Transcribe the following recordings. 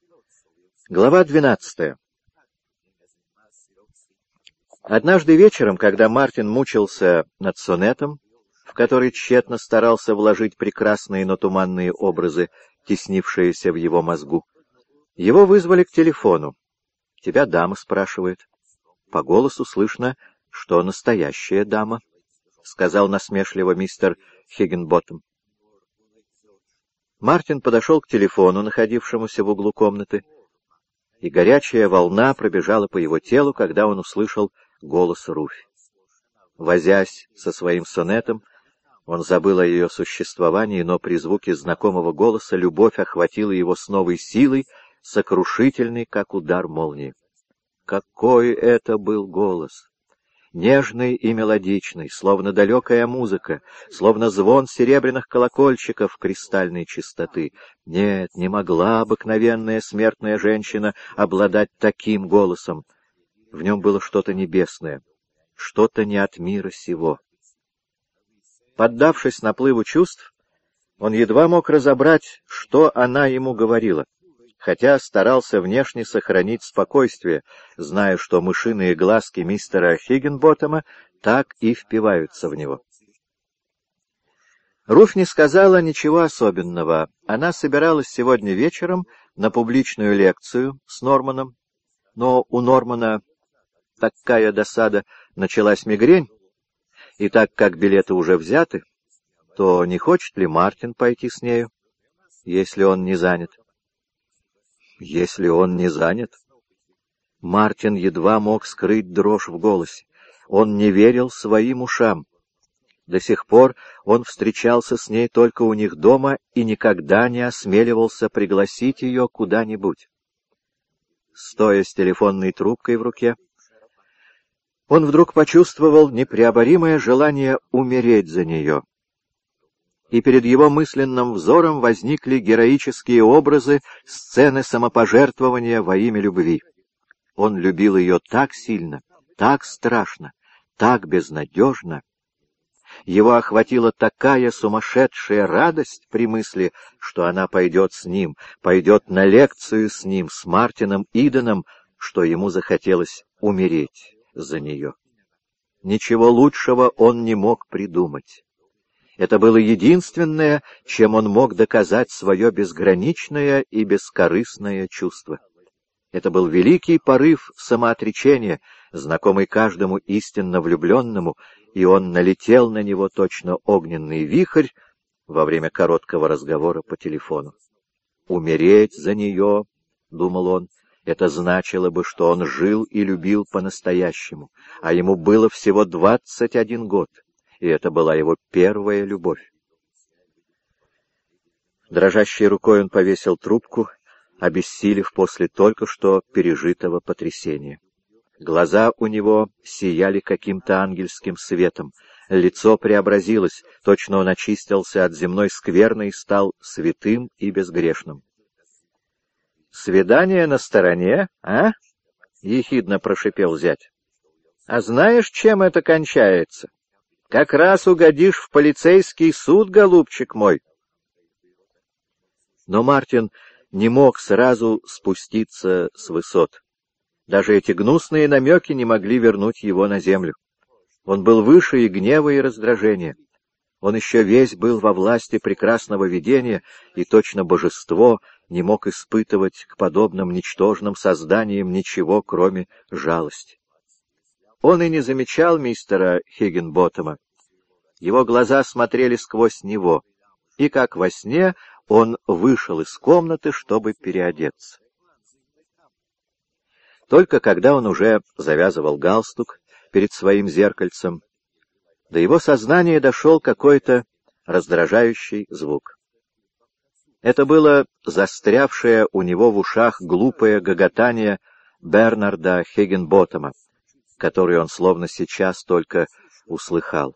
Глава 12. Однажды вечером, когда Мартин мучился над сонетом, в который тщетно старался вложить прекрасные, но туманные образы, теснившиеся в его мозгу, его вызвали к телефону. «Тебя дама спрашивает». По голосу слышно, что настоящая дама, — сказал насмешливо мистер Хиггинботтем. Мартин подошел к телефону, находившемуся в углу комнаты, и горячая волна пробежала по его телу, когда он услышал голос Руфь. Возясь со своим сонетом, он забыл о ее существовании, но при звуке знакомого голоса любовь охватила его с новой силой, сокрушительной, как удар молнии. Какой это был голос! Нежный и мелодичный, словно далекая музыка, словно звон серебряных колокольчиков кристальной чистоты. Нет, не могла обыкновенная смертная женщина обладать таким голосом. В нем было что-то небесное, что-то не от мира сего. Поддавшись наплыву чувств, он едва мог разобрать, что она ему говорила, хотя старался внешне сохранить спокойствие, зная, что мышиные глазки мистера Хиггинботтема так и впиваются в него. Руфь не сказала ничего особенного. Она собиралась сегодня вечером на публичную лекцию с Норманом, но у Нормана такая досада, началась мигрень, и так как билеты уже взяты, то не хочет ли Мартин пойти с нею, если он не занят? Если он не занят? Мартин едва мог скрыть дрожь в голосе. Он не верил своим ушам. До сих пор он встречался с ней только у них дома и никогда не осмеливался пригласить ее куда-нибудь. Стоя с телефонной трубкой в руке, он вдруг почувствовал непреоборимое желание умереть за нее. И перед его мысленным взором возникли героические образы сцены самопожертвования во имя любви. Он любил ее так сильно, так страшно, так безнадежно. Его охватила такая сумасшедшая радость при мысли, что она пойдет с ним, пойдет на лекцию с ним, с Мартином Иденом, что ему захотелось умереть за нее. Ничего лучшего он не мог придумать. Это было единственное, чем он мог доказать свое безграничное и бескорыстное чувство. Это был великий порыв самоотречения, знакомый каждому истинно влюбленному, и он налетел на него точно огненный вихрь во время короткого разговора по телефону. «Умереть за нее», — думал он, — это значило бы, что он жил и любил по-настоящему, а ему было всего 21 год. И это была его первая любовь. Дрожащей рукой он повесил трубку, обессилев после только что пережитого потрясения. Глаза у него сияли каким-то ангельским светом, лицо преобразилось, точно он очистился от земной скверны и стал святым и безгрешным. «Свидание на стороне, а?» — ехидно прошипел зять. «А знаешь, чем это кончается? Как раз угодишь в полицейский суд, голубчик мой». Но Мартин не мог сразу спуститься с высот. Даже эти гнусные намеки не могли вернуть его на землю. Он был выше и гнева, и раздражения. Он еще весь был во власти прекрасного видения, и точно божество не мог испытывать к подобным ничтожным созданиям ничего, кроме жалости. Он и не замечал мистера Хиггинботтема. Его глаза смотрели сквозь него, и, как во сне, он вышел из комнаты, чтобы переодеться. Только когда он уже завязывал галстук перед своим зеркальцем, до его сознания дошел какой-то раздражающий звук. Это было застрявшее у него в ушах глупое гоготание Бернарда Хиггинботтема, который он словно сейчас только услыхал.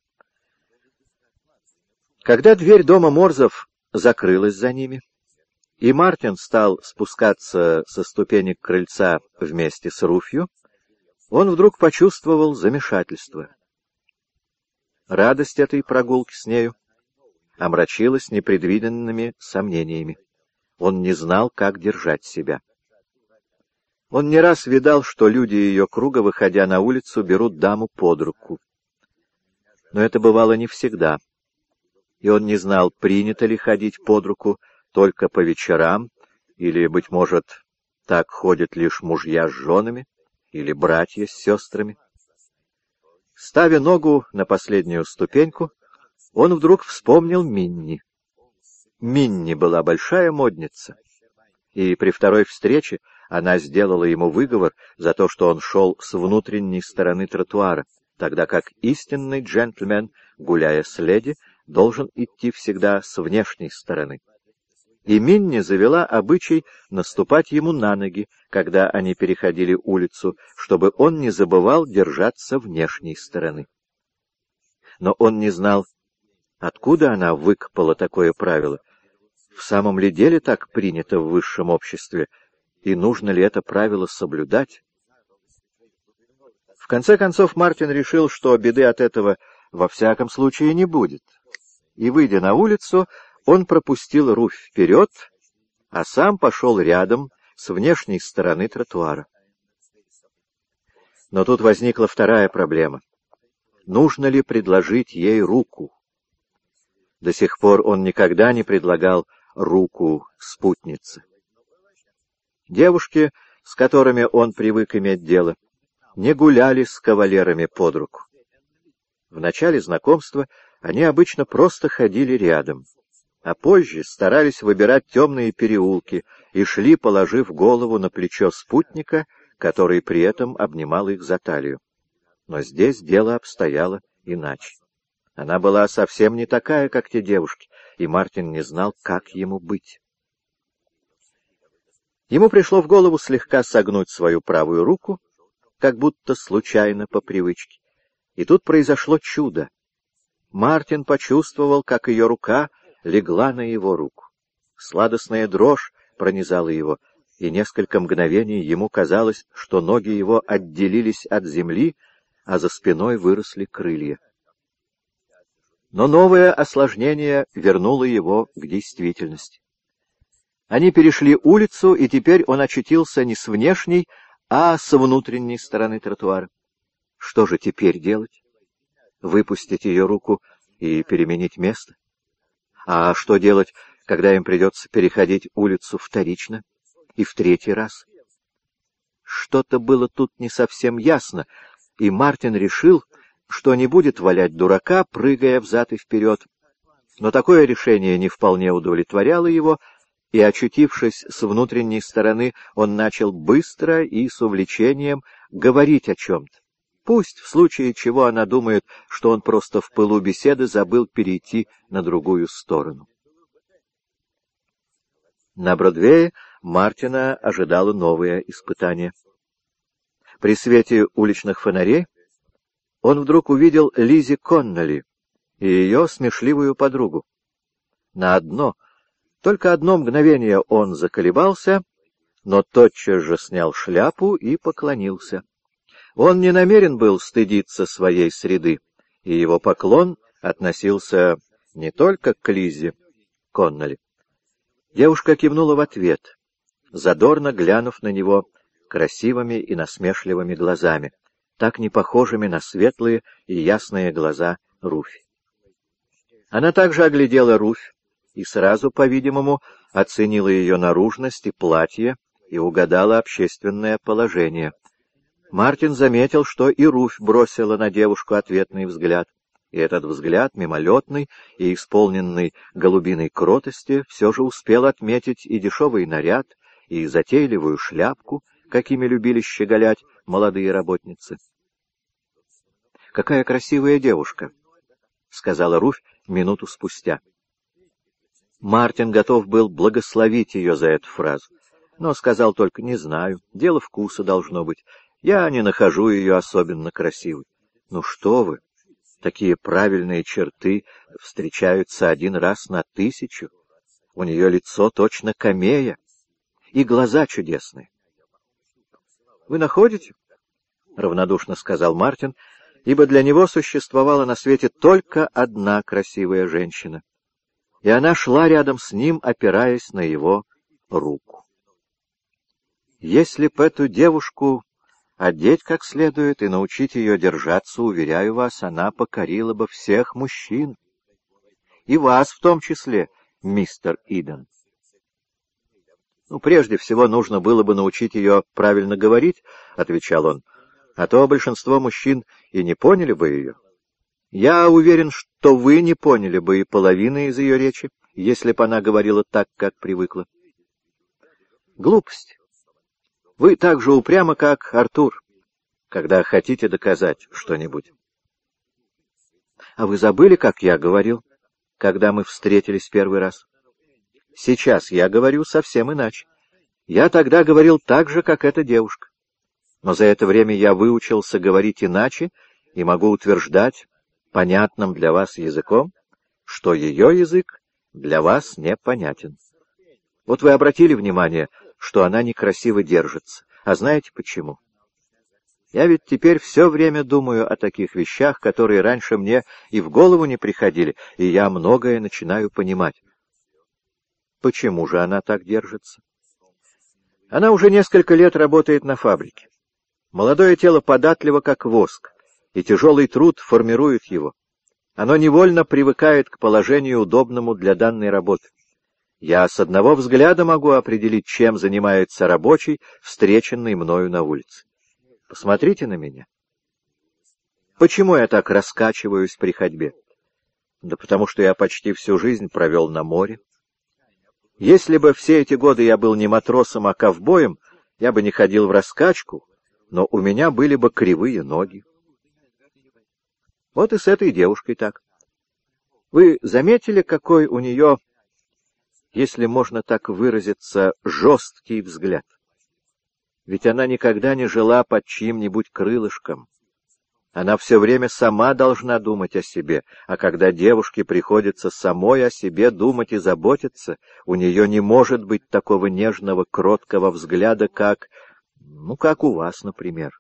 Когда дверь дома Морзов закрылась за ними, и Мартин стал спускаться со ступенек крыльца вместе с Руфью, он вдруг почувствовал замешательство. Радость этой прогулки с нею омрачилась непредвиденными сомнениями. он не знал, как держать себя. Он не раз видал, что люди ее круга, выходя на улицу, берут даму под руку. Но это бывало не всегда, и он не знал, принято ли ходить под руку только по вечерам, или, быть может, так ходят лишь мужья с женами, или братья с сестрами. Ставя ногу на последнюю ступеньку, он вдруг вспомнил Минни. Минни была большая модница, и при второй встрече она сделала ему выговор за то, что он шел с внутренней стороны тротуара, тогда как истинный джентльмен, гуляя с леди, должен идти всегда с внешней стороны. И Минни завела обычай наступать ему на ноги, когда они переходили улицу, чтобы он не забывал держаться внешней стороны. Но он не знал, откуда она выкопала такое правило. В самом ли деле так принято в высшем обществе, и нужно ли это правило соблюдать? В конце концов Мартин решил, что беды от этого во всяком случае не будет. И, выйдя на улицу, он пропустил Руфь вперед, а сам пошел рядом с внешней стороны тротуара. Но тут возникла вторая проблема. Нужно ли предложить ей руку? До сих пор он никогда не предлагал руку спутнице. Девушки, с которыми он привык иметь дело, не гуляли с кавалерами под руку. В начале знакомства они обычно просто ходили рядом, а позже старались выбирать темные переулки и шли, положив голову на плечо спутника, который при этом обнимал их за талию. Но здесь дело обстояло иначе. Она была совсем не такая, как те девушки, и Мартин не знал, как ему быть. Ему пришло в голову слегка согнуть свою правую руку, как будто случайно по привычке. И тут произошло чудо. Мартин почувствовал, как ее рука легла на его руку. Сладостная дрожь пронизала его, и несколько мгновений ему казалось, что ноги его отделились от земли, а за спиной выросли крылья. Но новое осложнение вернуло его к действительности. Они перешли улицу, и теперь он очутился не с внешней, а с внутренней стороны тротуара. Что же теперь делать? Выпустить ее руку и переменить место? А что делать, когда им придется переходить улицу вторично и в третий раз? Что-то было тут не совсем ясно, и Мартин решил, что не будет валять дурака, прыгая взад и вперед. Но такое решение не вполне удовлетворяло его, и, очутившись с внутренней стороны, он начал быстро и с увлечением говорить о чем-то. Пусть в случае чего она думает, что он просто в пылу беседы забыл перейти на другую сторону. На Бродвее Мартина ожидало новое испытание. При свете уличных фонарей он вдруг увидел Лиззи Коннолли и ее смешливую подругу. Только одно мгновение он заколебался, но тотчас же снял шляпу и поклонился. Он не намерен был стыдиться своей среды, и его поклон относился не только к Лиззи Коннолли. Девушка кивнула в ответ, задорно глянув на него красивыми и насмешливыми глазами, так не похожими на светлые и ясные глаза Руфь. Она также оглядела Руфь и сразу, по-видимому, оценила ее наружность и платье и угадала общественное положение. Мартин заметил, что и Руфь бросила на девушку ответный взгляд, и этот взгляд, мимолетный и исполненный голубиной кротости, все же успел отметить и дешевый наряд, и затейливую шляпку, какими любили щеголять молодые работницы. «Какая красивая девушка!» — сказала Руфь минуту спустя. Мартин готов был благословить ее за эту фразу, но сказал только: «Не знаю, дело вкуса должно быть. Я не нахожу ее особенно красивой». «Ну что вы, такие правильные черты встречаются один раз на 1000. У нее лицо точно камея, и глаза чудесные». «Вы находите?» — равнодушно сказал Мартин, ибо для него существовала на свете только одна красивая женщина, и она шла рядом с ним, опираясь на его руку. Если б эту девушку одеть как следует и научить ее держаться, уверяю вас, она покорила бы всех мужчин. И вас в том числе, мистер Иден. Прежде всего нужно было бы научить ее правильно говорить, — отвечал он, — а то большинство мужчин и не поняли бы ее. Я уверен, что вы не поняли бы и половины из ее речи, если бы она говорила так, как привыкла. Глупость. Вы так же упрямы, как Артур, когда хотите доказать что-нибудь. А вы забыли, как я говорил, когда мы встретились первый раз? Сейчас я говорю совсем иначе. Я тогда говорил так же, как эта девушка. Но за это время я выучился говорить иначе и могу утверждать понятным для вас языком, что ее язык для вас непонятен. Вот вы обратили внимание, что она некрасиво держится. А знаете почему? Я ведь теперь все время думаю о таких вещах, которые раньше мне и в голову не приходили, и я многое начинаю понимать. Почему же она так держится? Она уже несколько лет работает на фабрике. Молодое тело податливо, как воск, и тяжелый труд формирует его. Оно невольно привыкает к положению, удобному для данной работы. Я с одного взгляда могу определить, чем занимается рабочий, встреченный мною на улице. Посмотрите на меня. Почему я так раскачиваюсь при ходьбе? Да потому что я почти всю жизнь провел на море. Если бы все эти годы я был не матросом, а ковбоем, я бы не ходил в раскачку, но у меня были бы кривые ноги. Вот и с этой девушкой так. Вы заметили, какой у нее, если можно так выразиться, жесткий взгляд? Ведь она никогда не жила под чьим-нибудь крылышком. Она все время сама должна думать о себе, а когда девушке приходится самой о себе думать и заботиться, у нее не может быть такого нежного, кроткого взгляда, как у вас, например.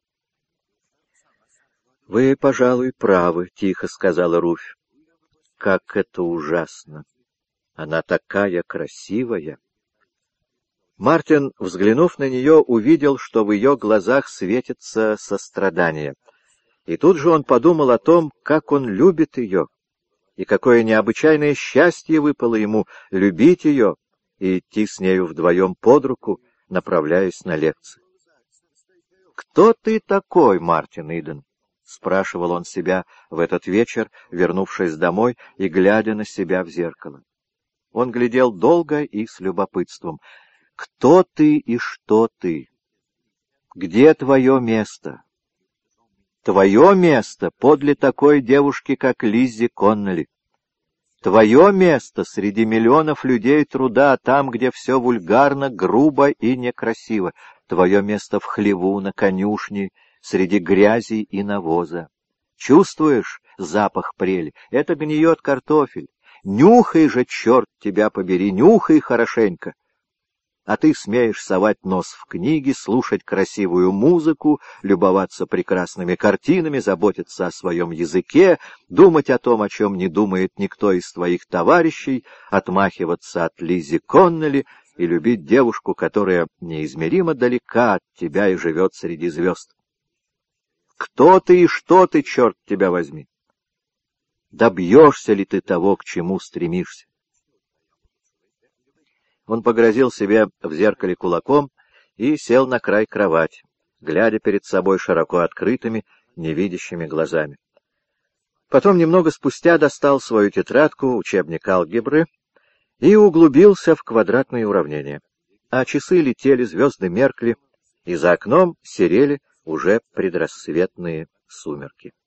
— Вы, пожалуй, правы, — тихо сказала Руфь. — Как это ужасно! Она такая красивая! Мартин, взглянув на нее, увидел, что в ее глазах светится сострадание. И тут же он подумал о том, как он любит ее, и какое необычайное счастье выпало ему любить ее и идти с нею вдвоем под руку, направляясь на лекцию. «Кто ты такой, Мартин Иден?» — спрашивал он себя в этот вечер, вернувшись домой и глядя на себя в зеркало. Он глядел долго и с любопытством. «Кто ты и что ты? Где твое место?» Твое место подле такой девушки, как Лиззи Коннелли. Твое место среди миллионов людей труда, там, где все вульгарно, грубо и некрасиво. Твое место в хлеву, на конюшне, среди грязи и навоза. Чувствуешь запах прели? Это гниет картофель. Нюхай же, черт тебя побери, нюхай хорошенько. А ты смеешь совать нос в книги, слушать красивую музыку, любоваться прекрасными картинами, заботиться о своем языке, думать о том, о чем не думает никто из твоих товарищей, отмахиваться от Лиззи Коннелли и любить девушку, которая неизмеримо далека от тебя и живет среди звезд. Кто ты и что ты, черт тебя возьми? Добьешься ли ты того, к чему стремишься? Он погрозил себе в зеркале кулаком и сел на край кровати, глядя перед собой широко открытыми, невидящими глазами. Потом немного спустя достал свою тетрадку, учебник алгебры, и углубился в квадратные уравнения. А часы летели, звезды меркли, и за окном серели уже предрассветные сумерки.